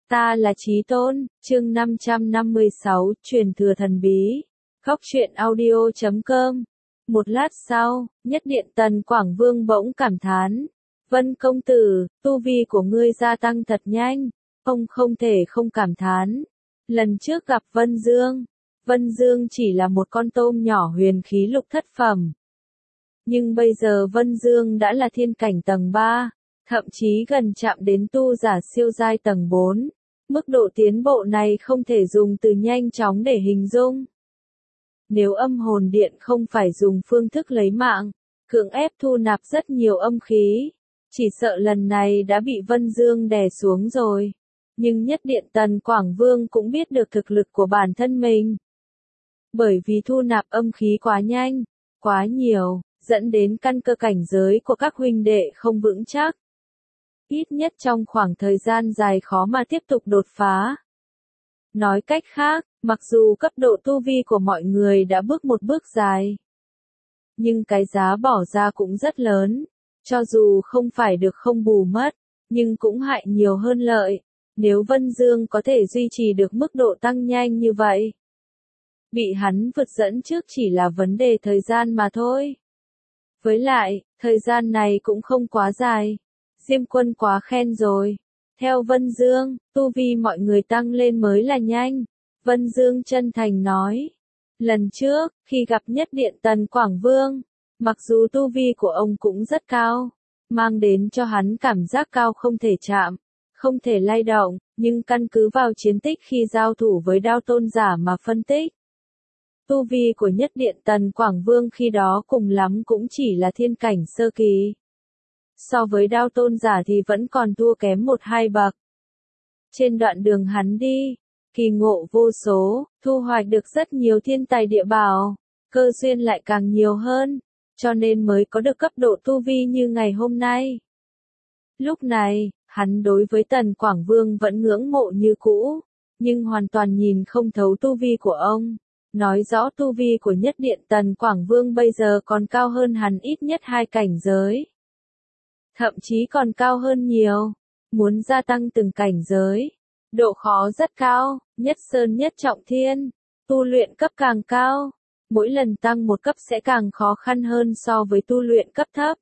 Ta là Chí Tôn, chương 556, truyền thừa thần bí. Góc truyện audio.com. Một lát sau, Nhất Điện Tần Quảng Vương bỗng cảm thán. Vân công tử, tu vi của ngươi gia tăng thật nhanh. Ông không thể không cảm thán. Lần trước gặp Vân Dương chỉ là một con tôm nhỏ huyền khí lục thất phẩm. Nhưng bây giờ Vân Dương đã là thiên cảnh tầng 3, thậm chí gần chạm đến tu giả siêu giai tầng 4. Mức độ tiến bộ này không thể dùng từ nhanh chóng để hình dung. Nếu âm hồn điện không phải dùng phương thức lấy mạng, cưỡng ép thu nạp rất nhiều âm khí, chỉ sợ lần này đã bị Vân Dương đè xuống rồi. Nhưng Nhất Điện Tần Quảng Vương cũng biết được thực lực của bản thân mình. Bởi vì thu nạp âm khí quá nhanh, quá nhiều, dẫn đến căn cơ cảnh giới của các huynh đệ không vững chắc. Ít nhất trong khoảng thời gian dài khó mà tiếp tục đột phá. Nói cách khác, mặc dù cấp độ tu vi của mọi người đã bước một bước dài, nhưng cái giá bỏ ra cũng rất lớn. Cho dù không phải được không bù mất, nhưng cũng hại nhiều hơn lợi. Nếu Vân Dương có thể duy trì được mức độ tăng nhanh như vậy, bị hắn vượt dẫn trước chỉ là vấn đề thời gian mà thôi. Với lại, thời gian này cũng không quá dài. Diêm Quân quá khen rồi. Theo Vân Dương, tu vi mọi người tăng lên mới là nhanh. Vân Dương chân thành nói. Lần trước, khi gặp Nhất Điện Tần Quảng Vương, mặc dù tu vi của ông cũng rất cao, mang đến cho hắn cảm giác cao không thể chạm, không thể lay động, nhưng căn cứ vào chiến tích khi giao thủ với Đao Tôn giả mà phân tích. Tu vi của Nhất Điện Tần Quảng Vương khi đó cùng lắm cũng chỉ là thiên cảnh sơ kỳ. So với Đao Tôn giả thì vẫn còn thua kém 1-2 bậc. Trên đoạn đường hắn đi, kỳ ngộ vô số, thu hoạch được rất nhiều thiên tài địa bảo, cơ duyên lại càng nhiều hơn, cho nên mới có được cấp độ tu vi như ngày hôm nay. Lúc này, hắn đối với Tần Quảng Vương vẫn ngưỡng mộ như cũ, nhưng hoàn toàn nhìn không thấu tu vi của ông. Nói rõ tu vi của Nhất Điện Tần Quảng Vương bây giờ còn cao hơn hắn ít nhất 2 cảnh giới. Thậm chí còn cao hơn nhiều. Muốn gia tăng từng cảnh giới, độ khó rất cao, nhất sơn nhất trọng thiên. Tu luyện cấp càng cao, mỗi lần tăng một cấp sẽ càng khó khăn hơn so với tu luyện cấp thấp.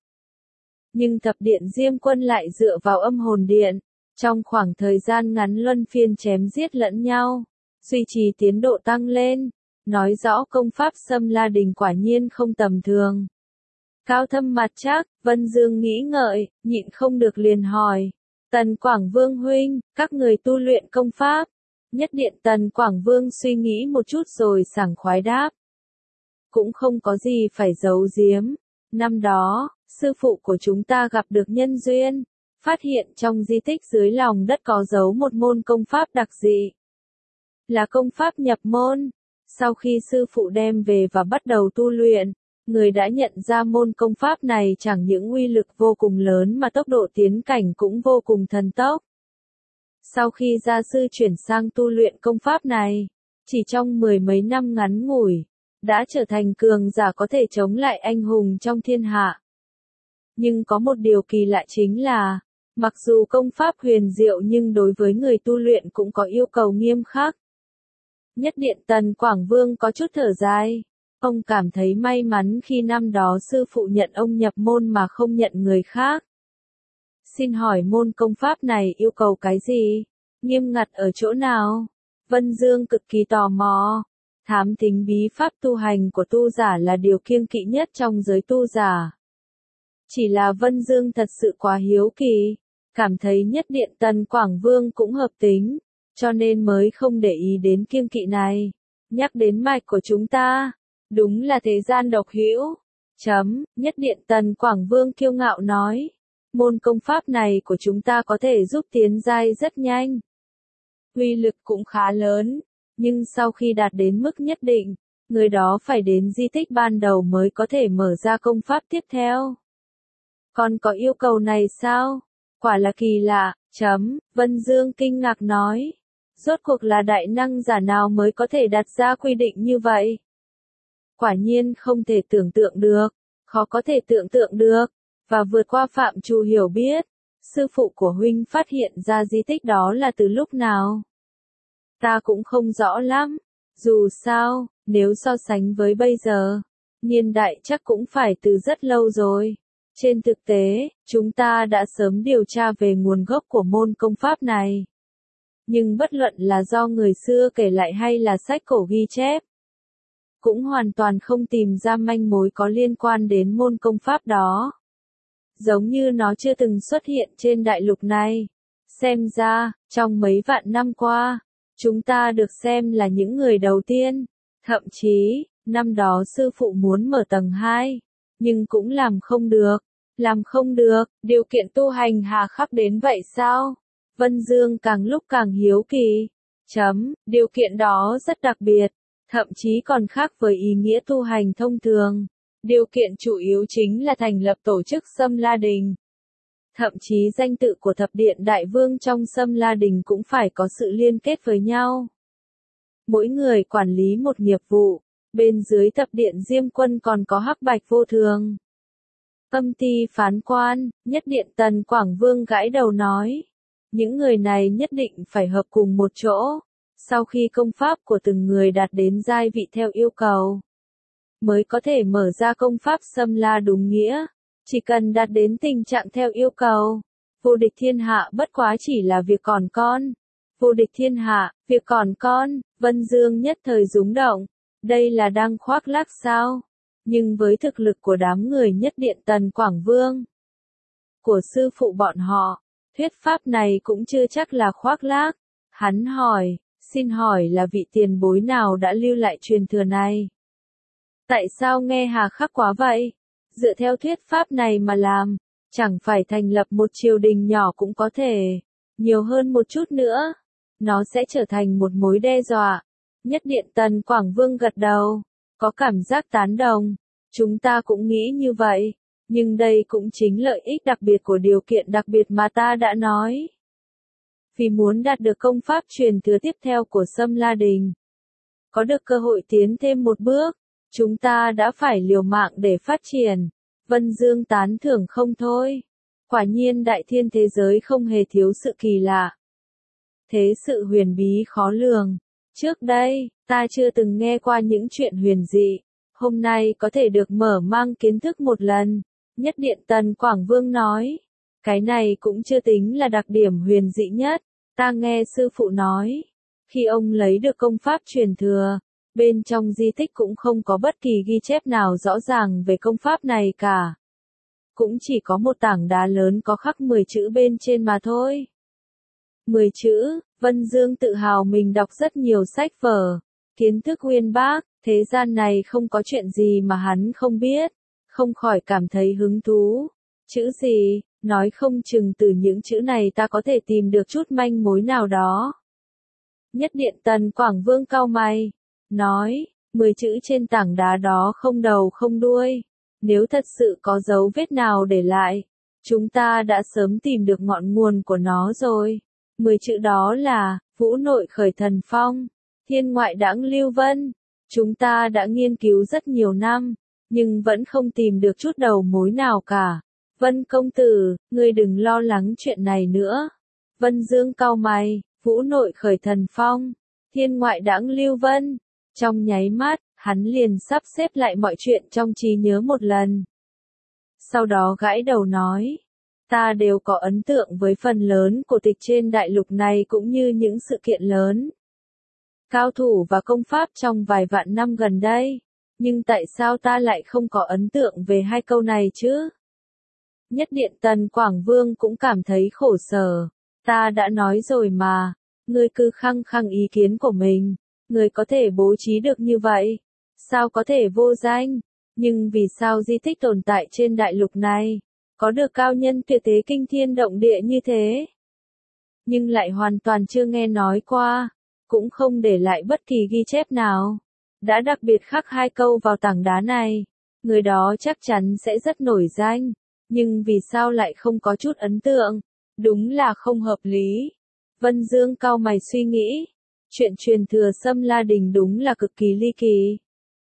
Nhưng thập điện Diêm Quân lại dựa vào âm hồn điện, trong khoảng thời gian ngắn luân phiên chém giết lẫn nhau, duy trì tiến độ tăng lên. Nói rõ công pháp Xâm La Đình quả nhiên không tầm thường. Cao thâm mặt chắc, Vân Dương nghĩ ngợi, nhịn không được liền hỏi. Tần Quảng Vương huynh, các người tu luyện công pháp. Nhất Điện Tần Quảng Vương suy nghĩ một chút rồi sảng khoái đáp. Cũng không có gì phải giấu giếm. Năm đó, sư phụ của chúng ta gặp được nhân duyên, phát hiện trong di tích dưới lòng đất có giấu một môn công pháp đặc dị. Là công pháp nhập môn. Sau khi sư phụ đem về và bắt đầu tu luyện, người đã nhận ra môn công pháp này chẳng những uy lực vô cùng lớn mà tốc độ tiến cảnh cũng vô cùng thần tốc. Sau khi gia sư chuyển sang tu luyện công pháp này, chỉ trong 10 mấy năm ngắn ngủi, đã trở thành cường giả có thể chống lại anh hùng trong thiên hạ. Nhưng có một điều kỳ lạ chính là, mặc dù công pháp huyền diệu nhưng đối với người tu luyện cũng có yêu cầu nghiêm khắc. Nhất Điện Tần Quảng Vương có chút thở dài. Ông cảm thấy may mắn khi năm đó sư phụ nhận ông nhập môn mà không nhận người khác. Xin hỏi môn công pháp này yêu cầu cái gì? Nghiêm ngặt ở chỗ nào? Vân Dương cực kỳ tò mò. Thám thính bí pháp tu hành của tu giả là điều kiêng kỵ nhất trong giới tu giả. Chỉ là Vân Dương thật sự quá hiếu kỳ, cảm thấy Nhất Điện Tần Quảng Vương cũng hợp tính, cho nên mới không để ý đến kiêng kỵ này. Nhắc đến mạch của chúng ta, đúng là thế gian độc hữu. Nhất Điện Tần Quảng Vương kiêu ngạo nói. Môn công pháp này của chúng ta có thể giúp tiến giai rất nhanh. Uy lực cũng khá lớn, nhưng sau khi đạt đến mức nhất định, người đó phải đến di tích ban đầu mới có thể mở ra công pháp tiếp theo. Còn có yêu cầu này sao? Quả là kỳ lạ. Vân Dương kinh ngạc nói. Rốt cuộc là đại năng giả nào mới có thể đặt ra quy định như vậy? Quả nhiên không thể tưởng tượng được, khó có thể tưởng tượng được, và vượt qua phạm trù hiểu biết. sư phụ của huynh phát hiện ra di tích đó là từ lúc nào? Ta cũng không rõ lắm. Dù sao, nếu so sánh với bây giờ, niên đại chắc cũng phải từ rất lâu rồi. Trên thực tế, chúng ta đã sớm điều tra về nguồn gốc của môn công pháp này. Nhưng bất luận là do người xưa kể lại hay là sách cổ ghi chép, cũng hoàn toàn không tìm ra manh mối có liên quan đến môn công pháp đó. Giống như nó chưa từng xuất hiện trên đại lục này. Xem ra, trong mấy vạn năm qua, chúng ta được xem là những người đầu tiên. Thậm chí, năm đó sư phụ muốn mở tầng 2, nhưng cũng làm không được. Làm không được, điều kiện tu hành hà khắc đến vậy sao? Vân Dương càng lúc càng hiếu kỳ. Điều kiện đó rất đặc biệt, thậm chí còn khác với ý nghĩa tu hành thông thường. Điều kiện chủ yếu chính là thành lập tổ chức Sâm La Đình. Thậm chí danh tự của thập điện đại vương trong Sâm La Đình cũng phải có sự liên kết với nhau. Mỗi người quản lý một nghiệp vụ, bên dưới thập điện Diêm Quân còn có Hắc Bạch Vô Thường. Âm Ti Phán Quan, Nhất Điện Tần Quảng Vương gãi đầu nói. Những người này nhất định phải hợp cùng một chỗ, sau khi công pháp của từng người đạt đến giai vị theo yêu cầu, mới có thể mở ra công pháp Sâm La đúng nghĩa. Chỉ cần đạt đến tình trạng theo yêu cầu, vô địch thiên hạ bất quá chỉ là việc còn con. Vô địch thiên hạ, việc còn con, Vân Dương nhất thời rúng động. Đây là đang khoác lác sao? Nhưng với thực lực của đám người Nhất Điện Tần Quảng Vương, của sư phụ bọn họ, thuyết pháp này cũng chưa chắc là khoác lác. Hắn hỏi, xin hỏi là vị tiền bối nào đã lưu lại truyền thừa này? Tại sao nghe hà khắc quá vậy? Dựa theo thuyết pháp này mà làm, chẳng phải thành lập một triều đình nhỏ cũng có thể, nhiều hơn một chút nữa, nó sẽ trở thành một mối đe dọa. Nhất Điện Tần Quảng Vương gật đầu, có cảm giác tán đồng. Chúng ta cũng nghĩ như vậy, nhưng đây cũng chính lợi ích đặc biệt của điều kiện đặc biệt mà ta đã nói. Vì muốn đạt được công pháp truyền thừa tiếp theo của Sâm La Đình, có được cơ hội tiến thêm một bước, chúng ta đã phải liều mạng để phát triển. Vân Dương tán thưởng không thôi. Quả nhiên đại thiên thế giới không hề thiếu sự kỳ lạ. Thế sự huyền bí khó lường. Trước đây, ta chưa từng nghe qua những chuyện huyền dị. Hôm nay có thể được mở mang kiến thức một lần. Nhất Điện Tần Quảng Vương nói. Cái này cũng chưa tính là đặc điểm huyền dị nhất. Ta nghe sư phụ nói. Khi ông lấy được công pháp truyền thừa, bên trong di tích cũng không có bất kỳ ghi chép nào rõ ràng về công pháp này cả. Cũng chỉ có một tảng đá lớn có khắc 10 chữ bên trên mà thôi. 10 chữ, Vân Dương tự hào mình đọc rất nhiều sách vở, kiến thức uyên bác, thế gian này không có chuyện gì mà hắn không biết, không khỏi cảm thấy hứng thú. Chữ gì, nói không chừng từ những chữ này ta có thể tìm được chút manh mối nào đó. Nhất Điện Tần Quảng Vương cau mày, nói, 10 chữ trên tảng đá đó không đầu không đuôi. Nếu thật sự có dấu vết nào để lại, chúng ta đã sớm tìm được ngọn nguồn của nó rồi. 10 chữ đó là, Vũ Nội Khởi Thần Phong, Thiên Ngoại Đãng Lưu Vân. Chúng ta đã nghiên cứu rất nhiều năm, nhưng vẫn không tìm được chút đầu mối nào cả. Vân công tử, ngươi đừng lo lắng chuyện này nữa. Vân Dương cau mày, Vũ Nội Khởi Thần Phong, Thiên Ngoại Đãng Lưu Vân. Trong nháy mắt, hắn liền sắp xếp lại mọi chuyện trong trí nhớ một lần. Sau đó gãi đầu nói, ta đều có ấn tượng với phần lớn cổ tịch trên đại lục này cũng như những sự kiện lớn. Cao thủ và công pháp trong vài vạn năm gần đây. Nhưng tại sao ta lại không có ấn tượng về hai câu này chứ? Nhất Điện Tần Quảng Vương cũng cảm thấy khổ sở. Ta đã nói rồi mà, ngươi cứ khăng khăng ý kiến của mình. Ngươi có thể bố trí được như vậy, sao có thể vô danh? Nhưng vì sao di tích tồn tại trên đại lục này, có được cao nhân tuyệt thế kinh thiên động địa như thế? Nhưng lại hoàn toàn chưa nghe nói qua, cũng không để lại bất kỳ ghi chép nào. Đã đặc biệt khắc hai câu vào tảng đá này, người đó chắc chắn sẽ rất nổi danh. Nhưng vì sao lại không có chút ấn tượng? Đúng là không hợp lý. Vân Dương cau mày suy nghĩ. Chuyện truyền thừa Sâm La Đình đúng là cực kỳ ly kỳ.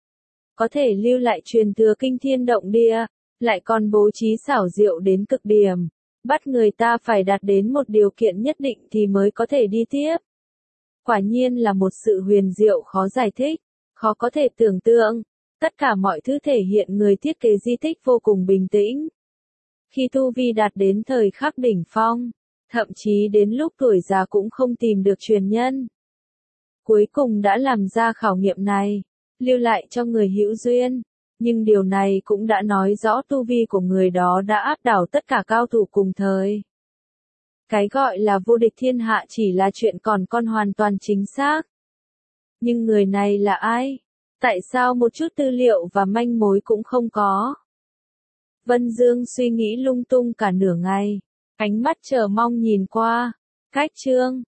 Có thể lưu lại truyền thừa kinh thiên động địa, lại còn bố trí xảo diệu đến cực điểm. Bắt người ta phải đạt đến một điều kiện nhất định thì mới có thể đi tiếp. Quả nhiên là một sự huyền diệu khó giải thích, khó có thể tưởng tượng. Tất cả mọi thứ thể hiện người thiết kế di tích vô cùng bình tĩnh. Khi tu vi đạt đến thời khắc đỉnh phong, thậm chí đến lúc tuổi già cũng không tìm được truyền nhân. Cuối cùng đã làm ra khảo nghiệm này, lưu lại cho người hữu duyên. Nhưng điều này cũng đã nói rõ tu vi của người đó đã áp đảo tất cả cao thủ cùng thời. Cái gọi là vô địch thiên hạ chỉ là chuyện còn con hoàn toàn chính xác. Nhưng người này là ai? Tại sao một chút tư liệu và manh mối cũng không có? Vân Dương suy nghĩ lung tung cả nửa ngày, ánh mắt chờ mong nhìn qua. Cách chương